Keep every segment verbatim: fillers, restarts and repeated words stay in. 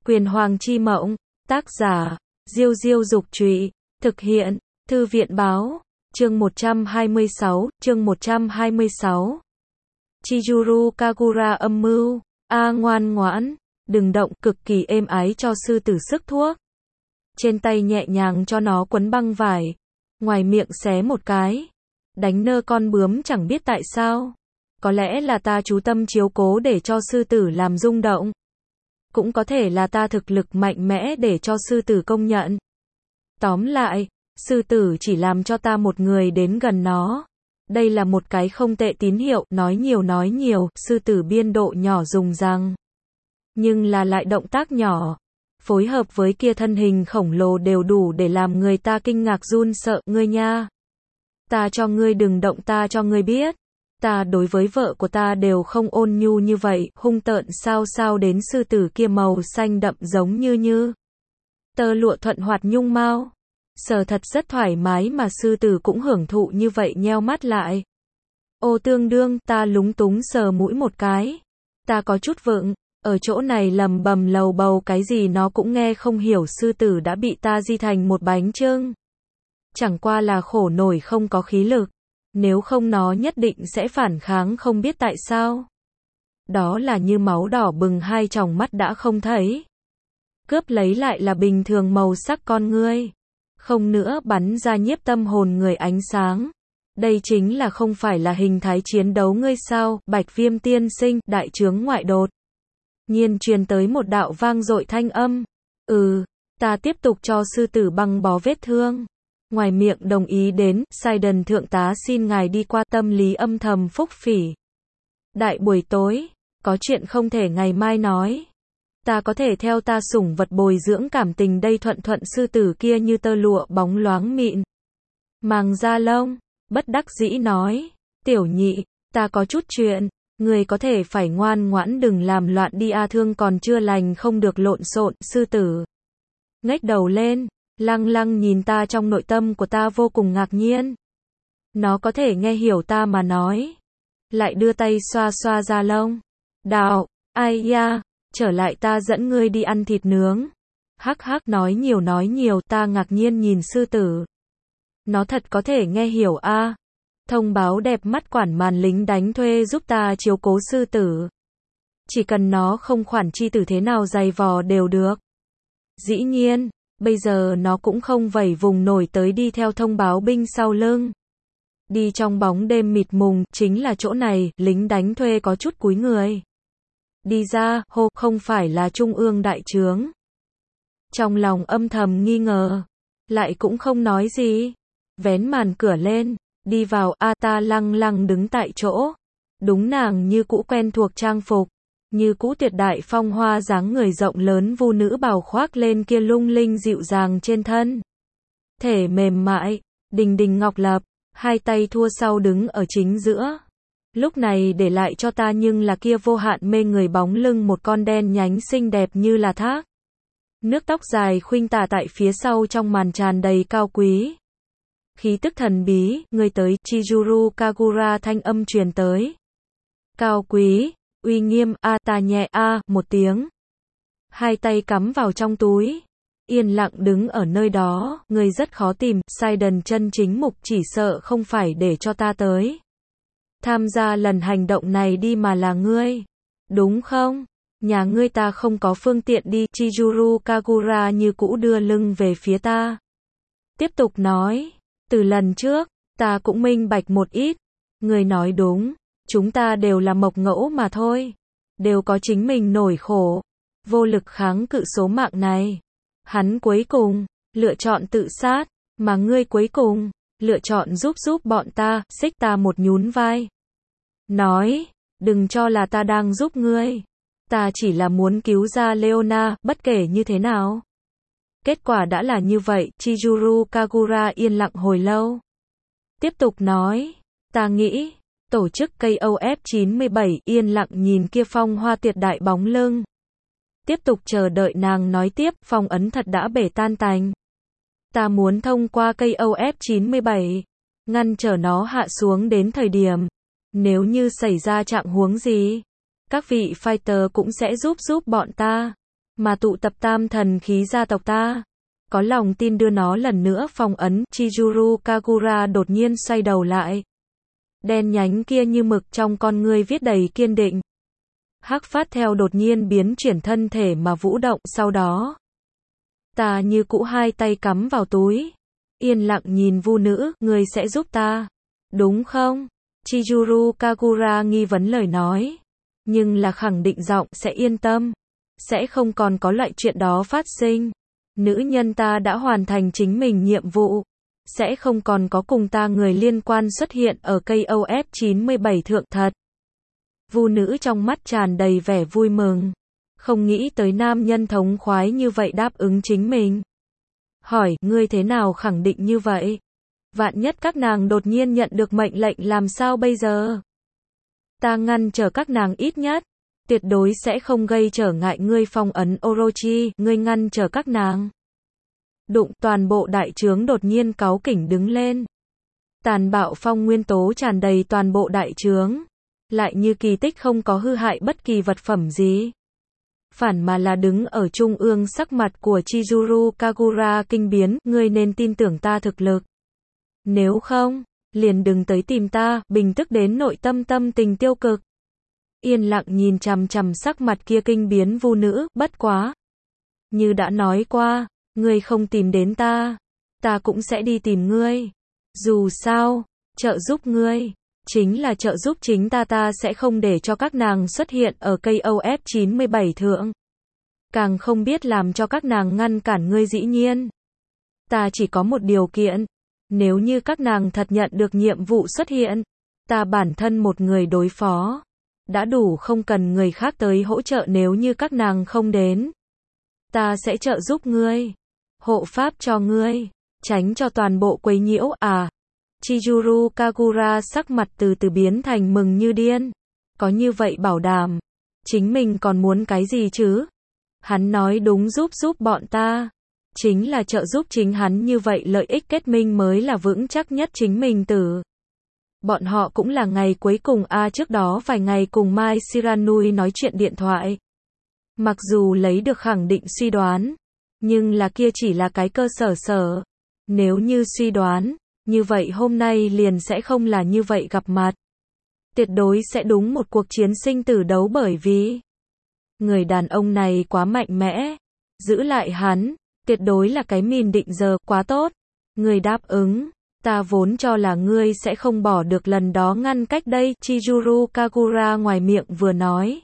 Quyền Hoàng chi mộng, tác giả, Diêu Diêu Dục Trụy, thực hiện, Thư viện Báo, chương một trăm hai mươi sáu, chương một trăm hai mươi sáu. Chizuru Kagura âm mưu, a ngoan ngoãn, đừng động, cực kỳ êm ái cho sư tử sức thuốc. Trên tay nhẹ nhàng cho nó quấn băng vải, ngoài miệng xé một cái. Đánh nơ con bướm chẳng biết tại sao. Có lẽ là ta chú tâm chiếu cố để cho sư tử làm rung động. Cũng có thể là ta thực lực mạnh mẽ để cho sư tử công nhận. Tóm lại, sư tử chỉ làm cho ta một người đến gần nó. Đây là một cái không tệ tín hiệu, nói nhiều nói nhiều, sư tử biên độ nhỏ dùng răng. Nhưng là lại động tác nhỏ. Phối hợp với kia thân hình khổng lồ đều đủ để làm người ta kinh ngạc run sợ, ngươi nha. Ta cho ngươi đừng động, ta cho ngươi biết. Ta đối với vợ của ta đều không ôn nhu như vậy, hung tợn sao sao đến sư tử kia màu xanh đậm giống như như tơ lụa thuận hoạt nhung mao. Sờ thật rất thoải mái mà sư tử cũng hưởng thụ như vậy nheo mắt lại. Ô tương đương, ta lúng túng sờ mũi một cái. Ta có chút vựng, ở chỗ này lầm bầm lầu bầu cái gì nó cũng nghe không hiểu, sư tử đã bị ta di thành một bánh chưng. Chẳng qua là khổ nổi không có khí lực. Nếu không nó nhất định sẽ phản kháng không biết tại sao. Đó là như máu đỏ bừng hai tròng mắt đã không thấy. Cướp lấy lại là bình thường màu sắc con ngươi. Không nữa bắn ra nhiếp tâm hồn người ánh sáng. Đây chính là không phải là hình thái chiến đấu ngươi sao, Bạch Viêm tiên sinh, đại trướng ngoại đột. Nhiên truyền tới một đạo vang dội thanh âm. Ừ, ta tiếp tục cho sư tử băng bó vết thương. Ngoài miệng đồng ý đến, Sidon thượng tá xin ngài đi qua, tâm lý âm thầm phúc phỉ. Đại buổi tối, có chuyện không thể ngày mai nói. Ta có thể theo ta sủng vật bồi dưỡng cảm tình đây, thuận thuận sư tử kia như tơ lụa bóng loáng mịn. Màng da lông, bất đắc dĩ nói, tiểu nhị, ta có chút chuyện, người có thể phải ngoan ngoãn đừng làm loạn đi a, thương còn chưa lành không được lộn xộn, sư tử. Ngách đầu lên. Lăng lăng nhìn ta, trong nội tâm của ta vô cùng ngạc nhiên. Nó có thể nghe hiểu ta mà nói. Lại đưa tay xoa xoa da lông. Đạo, ai ya, trở lại ta dẫn ngươi đi ăn thịt nướng. Hắc hắc, nói nhiều nói nhiều, ta ngạc nhiên nhìn sư tử. Nó thật có thể nghe hiểu a. À. Thông báo đẹp mắt quản màn lính đánh thuê giúp ta chiếu cố sư tử. Chỉ cần nó không khoản chi tử thế nào dày vò đều được. Dĩ nhiên. Bây giờ nó cũng không vẩy vùng nổi tới đi theo thông báo binh sau lưng. Đi trong bóng đêm mịt mùng, chính là chỗ này, lính đánh thuê có chút cúi người. Đi ra, hô, không phải là trung ương đại trướng. Trong lòng âm thầm nghi ngờ, lại cũng không nói gì. Vén màn cửa lên, đi vào, a ta lăng lăng đứng tại chỗ. Đúng nàng như cũ quen thuộc trang phục. Như cũ tuyệt đại phong hoa dáng người rộng lớn vu nữ bào khoác lên kia lung linh dịu dàng trên thân. Thể mềm mại, đình đình ngọc lập, hai tay thua sau đứng ở chính giữa. Lúc này để lại cho ta nhưng là kia vô hạn mê người bóng lưng một con đen nhánh xinh đẹp như là thác. Nước tóc dài khuynh tả tại phía sau trong màn tràn đầy cao quý. Khí tức thần bí, người tới, Chizuru Kagura thanh âm truyền tới. Cao quý. Uy nghiêm, a ta nhẹ a một tiếng. Hai tay cắm vào trong túi. Yên lặng đứng ở nơi đó, người rất khó tìm, Sidon chân chính mục chỉ sợ không phải để cho ta tới. Tham gia lần hành động này đi mà là ngươi. Đúng không? Nhà ngươi ta không có phương tiện đi, Chizuru Kagura như cũ đưa lưng về phía ta. Tiếp tục nói, từ lần trước, ta cũng minh bạch một ít. Người nói đúng. Chúng ta đều là mộc ngẫu mà thôi. Đều có chính mình nổi khổ. Vô lực kháng cự số mạng này. Hắn cuối cùng, lựa chọn tự sát. Mà ngươi cuối cùng, lựa chọn giúp giúp bọn ta, xích ta một nhún vai. Nói, đừng cho là ta đang giúp ngươi. Ta chỉ là muốn cứu ra Leona, bất kể như thế nào. Kết quả đã là như vậy, Chizuru Kagura yên lặng hồi lâu. Tiếp tục nói, ta nghĩ. Tổ chức K O F chín mươi bảy yên lặng nhìn kia phong hoa tuyệt đại bóng lưng. Tiếp tục chờ đợi nàng nói tiếp, phong ấn thật đã bể tan tành. Ta muốn thông qua K O F chín mươi bảy, ngăn trở nó hạ xuống đến thời điểm. Nếu như xảy ra trạng huống gì, các vị fighter cũng sẽ giúp giúp bọn ta. mà tụ tập tam thần khí gia tộc ta. Có lòng tin đưa nó lần nữa phong ấn, Chizuru Kagura đột nhiên xoay đầu lại. Đen nhánh kia như mực trong con ngươi viết đầy kiên định. Hắc phát theo đột nhiên biến chuyển thân thể mà vũ động, sau đó. Ta như cũ hai tay cắm vào túi. Yên lặng nhìn Vu nữ, ngươi sẽ giúp ta. Đúng không? Chizuru Kagura nghi vấn lời nói. Nhưng là khẳng định giọng, sẽ yên tâm. Sẽ không còn có loại chuyện đó phát sinh. Nữ nhân ta đã hoàn thành chính mình nhiệm vụ. Sẽ không còn có cùng ta người liên quan xuất hiện ở K O F chín mươi bảy thượng thật. Vu nữ trong mắt tràn đầy vẻ vui mừng. Không nghĩ tới nam nhân thống khoái như vậy đáp ứng chính mình. Hỏi, ngươi thế nào khẳng định như vậy? Vạn nhất các nàng đột nhiên nhận được mệnh lệnh làm sao bây giờ? Ta ngăn trở các nàng ít nhất. Tuyệt đối sẽ không gây trở ngại ngươi phong ấn Orochi, ngươi ngăn trở các nàng. Đụng, toàn bộ đại trướng đột nhiên cáu kỉnh đứng lên. Tàn bạo phong nguyên tố tràn đầy toàn bộ đại trướng. Lại như kỳ tích không có hư hại bất kỳ vật phẩm gì. Phản mà là đứng ở trung ương, sắc mặt của Chizuru Kagura kinh biến, ngươi nên tin tưởng ta thực lực. Nếu không, liền đừng tới tìm ta, bình tức đến nội tâm tâm tình tiêu cực. Yên lặng nhìn chằm chằm sắc mặt kia kinh biến Vu nữ, bất quá. Như đã nói qua, ngươi không tìm đến ta, ta cũng sẽ đi tìm ngươi. Dù sao, trợ giúp ngươi, chính là trợ giúp chính ta, ta sẽ không để cho các nàng xuất hiện ở K O F chín mươi bảy thượng. Càng không biết làm cho các nàng ngăn cản ngươi dĩ nhiên. Ta chỉ có một điều kiện. Nếu như các nàng thật nhận được nhiệm vụ xuất hiện, ta bản thân một người đối phó. Đã đủ, không cần người khác tới hỗ trợ. Nếu như các nàng không đến, ta sẽ trợ giúp ngươi. Hộ pháp cho ngươi. Tránh cho toàn bộ quấy nhiễu. À. Chizuru Kagura sắc mặt từ từ biến thành mừng như điên. Có như vậy bảo đảm. Chính mình còn muốn cái gì chứ? Hắn nói đúng, giúp giúp bọn ta. Chính là trợ giúp chính hắn, như vậy lợi ích kết minh mới là vững chắc nhất chính mình tử. Bọn họ cũng là ngày cuối cùng a à, trước đó vài ngày cùng Mai Shiranui nói chuyện điện thoại. Mặc dù lấy được khẳng định suy đoán, nhưng là kia chỉ là cái cơ sở sở. Nếu như suy đoán, như vậy hôm nay liền sẽ không là như vậy gặp mặt. Tuyệt đối sẽ đúng một cuộc chiến sinh tử đấu, bởi vì người đàn ông này quá mạnh mẽ. Giữ lại hắn, tuyệt đối là cái mìn định giờ, quá tốt. Người đáp ứng. Ta vốn cho là ngươi sẽ không bỏ được lần đó ngăn cách đây, Chizuru Kagura ngoài miệng vừa nói.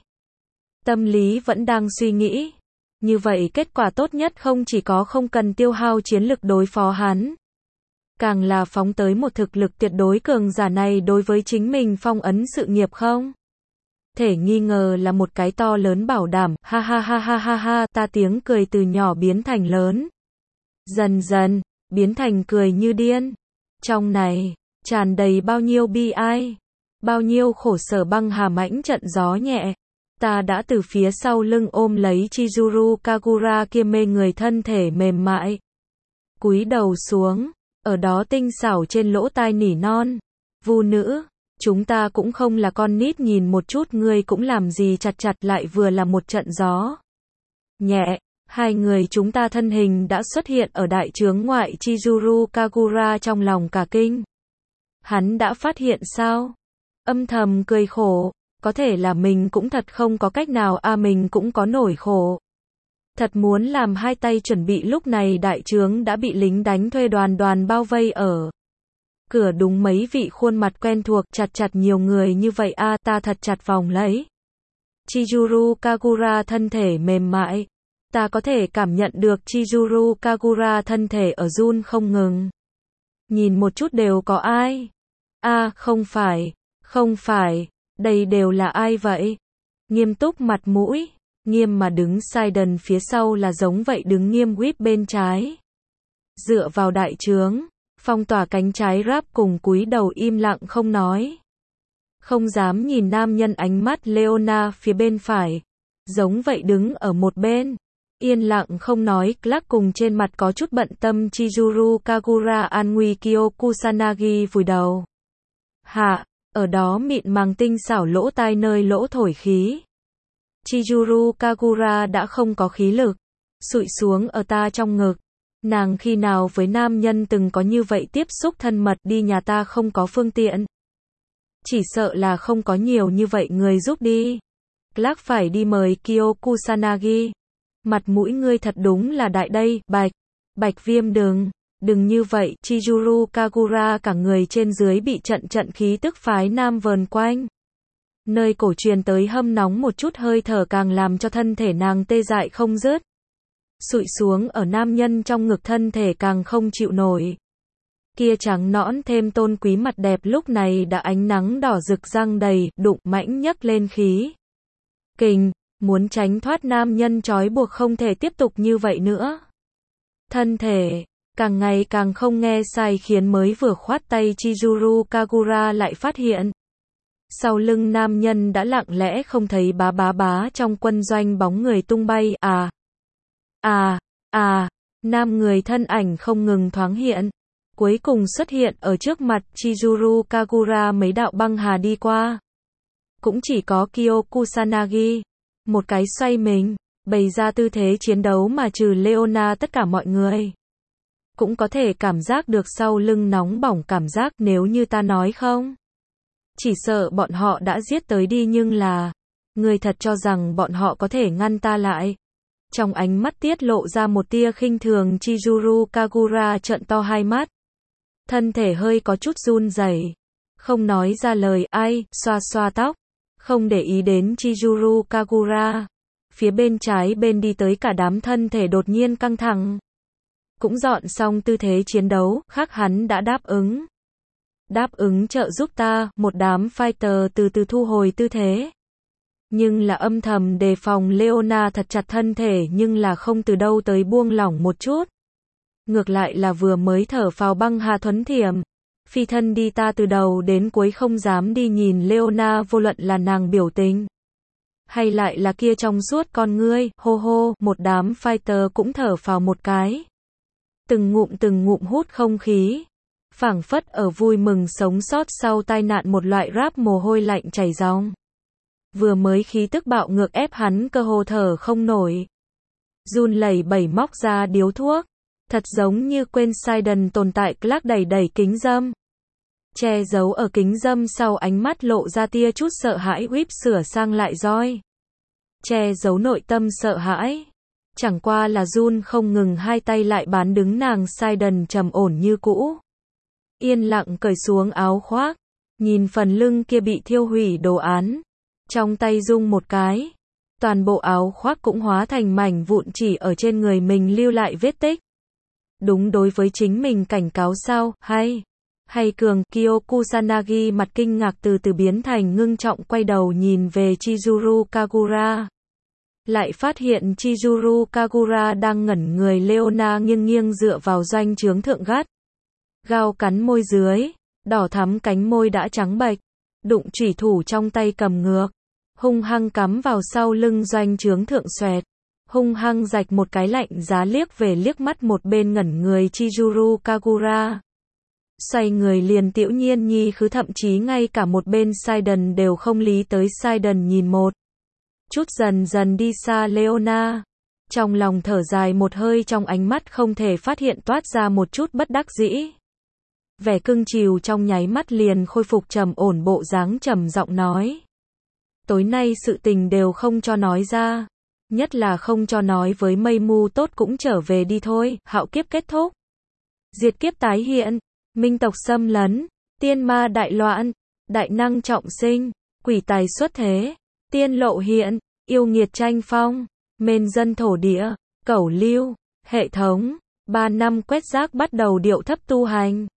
Tâm lý vẫn đang suy nghĩ. Như vậy kết quả tốt nhất không chỉ có không cần tiêu hao chiến lực đối phó hắn. Càng là phóng tới một thực lực tuyệt đối cường giả này đối với chính mình phong ấn sự nghiệp không? Thể nghi ngờ là một cái to lớn bảo đảm, ha ha ha ha ha ha, ta tiếng cười từ nhỏ biến thành lớn. Dần dần, biến thành cười như điên. Trong này, tràn đầy bao nhiêu bi ai, bao nhiêu khổ sở. Băng hà mãnh trận gió nhẹ. Ta đã từ phía sau lưng ôm lấy Chizuru Kagura kia mê người thân thể mềm mại. Cúi đầu xuống, ở đó tinh xảo trên lỗ tai nỉ non. Vu nữ, chúng ta cũng không là con nít, nhìn một chút ngươi cũng làm gì chặt chặt, lại vừa là một trận gió nhẹ. Hai người chúng ta thân hình đã xuất hiện ở đại trướng ngoại. Chizuru Kagura trong lòng cả kinh. Hắn đã phát hiện sao? Âm thầm cười khổ. Có thể là mình cũng thật không có cách nào a à, mình cũng có nỗi khổ. Thật muốn làm hai tay chuẩn bị, lúc này đại trướng đã bị lính đánh thuê đoàn đoàn bao vây ở cửa, đúng mấy vị khuôn mặt quen thuộc, chặt chặt nhiều người như vậy a à, ta thật chặt vòng lấy. Chizuru Kagura thân thể mềm mại. Ta có thể cảm nhận được Chizuru Kagura thân thể ở run không ngừng. Nhìn một chút đều có ai? A à, không phải, không phải, đây đều là ai vậy? Nghiêm túc mặt mũi, nghiêm mà đứng Sidon phía sau là giống vậy đứng nghiêm Whip bên trái. Dựa vào đại trướng, phong tỏa cánh trái ráp cùng cúi đầu im lặng không nói. Không dám nhìn nam nhân, ánh mắt Leona phía bên phải. Giống vậy đứng ở một bên. Yên lặng không nói, Clark cùng trên mặt có chút bận tâm. Chizuru Kagura an nguy Kyo Kusanagi vùi đầu. Hạ, ở đó mịn màng tinh xảo lỗ tai nơi lỗ thổi khí. Chizuru Kagura đã không có khí lực, sụi xuống ở ta trong ngực. Nàng khi nào với nam nhân từng có như vậy tiếp xúc thân mật, đi nhà ta không có phương tiện. Chỉ sợ là không có nhiều như vậy người giúp đi. Clark phải đi mời Kyo Kusanagi. Mặt mũi ngươi thật đúng là đại đây, Bạch. Bạch Viêm đừng, đừng như vậy. Chizuru Kagura cả người trên dưới bị trận trận khí tức phái nam vờn quanh. Nơi cổ truyền tới hâm nóng một chút hơi thở càng làm cho thân thể nàng tê dại không dứt. Sụi xuống ở nam nhân trong ngực, thân thể càng không chịu nổi. Kia trắng nõn thêm tôn quý mặt đẹp lúc này đã ánh nắng đỏ rực, răng đầy, đụng mãnh nhấc lên khí kình, muốn tránh thoát nam nhân trói buộc, không thể tiếp tục như vậy nữa. Thân thể càng ngày càng không nghe sai, khiến mới vừa khoát tay Chizuru Kagura lại phát hiện sau lưng nam nhân đã lặng lẽ không thấy bá bá bá trong quân doanh bóng người tung bay. À, à, à, nam người thân ảnh không ngừng thoáng hiện, cuối cùng xuất hiện ở trước mặt Chizuru Kagura. Mấy đạo băng hà đi qua, cũng chỉ có Kyo Kusanagi, một cái xoay mình, bày ra tư thế chiến đấu mà trừ Leona tất cả mọi người cũng có thể cảm giác được sau lưng nóng bỏng cảm giác. Nếu như ta nói không, chỉ sợ bọn họ đã giết tới đi, nhưng là, người thật cho rằng bọn họ có thể ngăn ta lại? Trong ánh mắt tiết lộ ra một tia khinh thường, Chizuru Kagura trợn to hai mắt. Thân thể hơi có chút run rẩy, không nói ra lời. Ai, xoa xoa tóc, không để ý đến Chizuru Kagura. Phía bên trái bên đi tới cả đám, thân thể đột nhiên căng thẳng. Cũng dọn xong tư thế chiến đấu, khác hắn đã đáp ứng. Đáp ứng trợ giúp ta. Một đám fighter từ từ thu hồi tư thế. Nhưng là âm thầm đề phòng Leona thật chặt thân thể, nhưng là không từ đâu tới buông lỏng một chút. Ngược lại là vừa mới thở phào băng hà thuấn thiểm. Phi thân đi, ta từ đầu đến cuối không dám đi nhìn Leona, vô luận là nàng biểu tình hay lại là kia trong suốt con ngươi. Hô hô, một đám fighter cũng thở phào một cái. Từng ngụm từng ngụm hút không khí, phảng phất ở vui mừng sống sót sau tai nạn, một loại ráp mồ hôi lạnh chảy ròng. Vừa mới khí tức bạo ngược ép hắn cơ hồ thở không nổi. Run lẩy bẩy móc ra điếu thuốc, thật giống như quên Sidon tồn tại. Clark đẩy đẩy kính râm, che giấu ở kính râm sau ánh mắt lộ ra tia chút sợ hãi. Whip sửa sang lại roi, che giấu nội tâm sợ hãi. Chẳng qua là run không ngừng, hai tay lại bán đứng nàng. Sidon trầm ổn như cũ, yên lặng cởi xuống áo khoác, nhìn phần lưng kia bị thiêu hủy đồ án, trong tay rung một cái, toàn bộ áo khoác cũng hóa thành mảnh vụn, chỉ ở trên người mình lưu lại vết tích. Đúng đối với chính mình cảnh cáo sao? Hay, hay cường. Kyo Kusanagi mặt kinh ngạc từ từ biến thành ngưng trọng, quay đầu nhìn về Chizuru Kagura. Lại phát hiện Chizuru Kagura đang ngẩn người. Leona nghiêng nghiêng dựa vào doanh trướng thượng gắt gao cắn môi dưới, đỏ thắm cánh môi đã trắng bệch, đụng chủy thủ trong tay cầm ngược, hung hăng cắm vào sau lưng doanh trướng thượng, xoẹt, hung hăng rạch một cái. Lạnh giá liếc về liếc mắt một bên ngẩn người Chizuru Kagura, xoay người liền tiểu nhiên nhi khứ, thậm chí ngay cả một bên Sidon đều không lý tới. Sidon nhìn một chút dần dần đi xa Leona, trong lòng thở dài một hơi, trong ánh mắt không thể phát hiện toát ra một chút bất đắc dĩ. Vẻ cưng chiều trong nháy mắt liền khôi phục trầm ổn bộ dáng, trầm giọng nói: tối nay sự tình đều không cho nói ra, nhất là không cho nói với mây mu. Tốt, cũng trở về đi thôi. Hạo kiếp kết thúc, diệt kiếp tái hiện, minh tộc xâm lấn, tiên ma đại loạn, đại năng trọng sinh, quỷ tài xuất thế, tiên lộ hiện, yêu nghiệt tranh phong, mên dân thổ địa, cẩu lưu, hệ thống. Ba năm quét rác bắt đầu điệu thấp tu hành.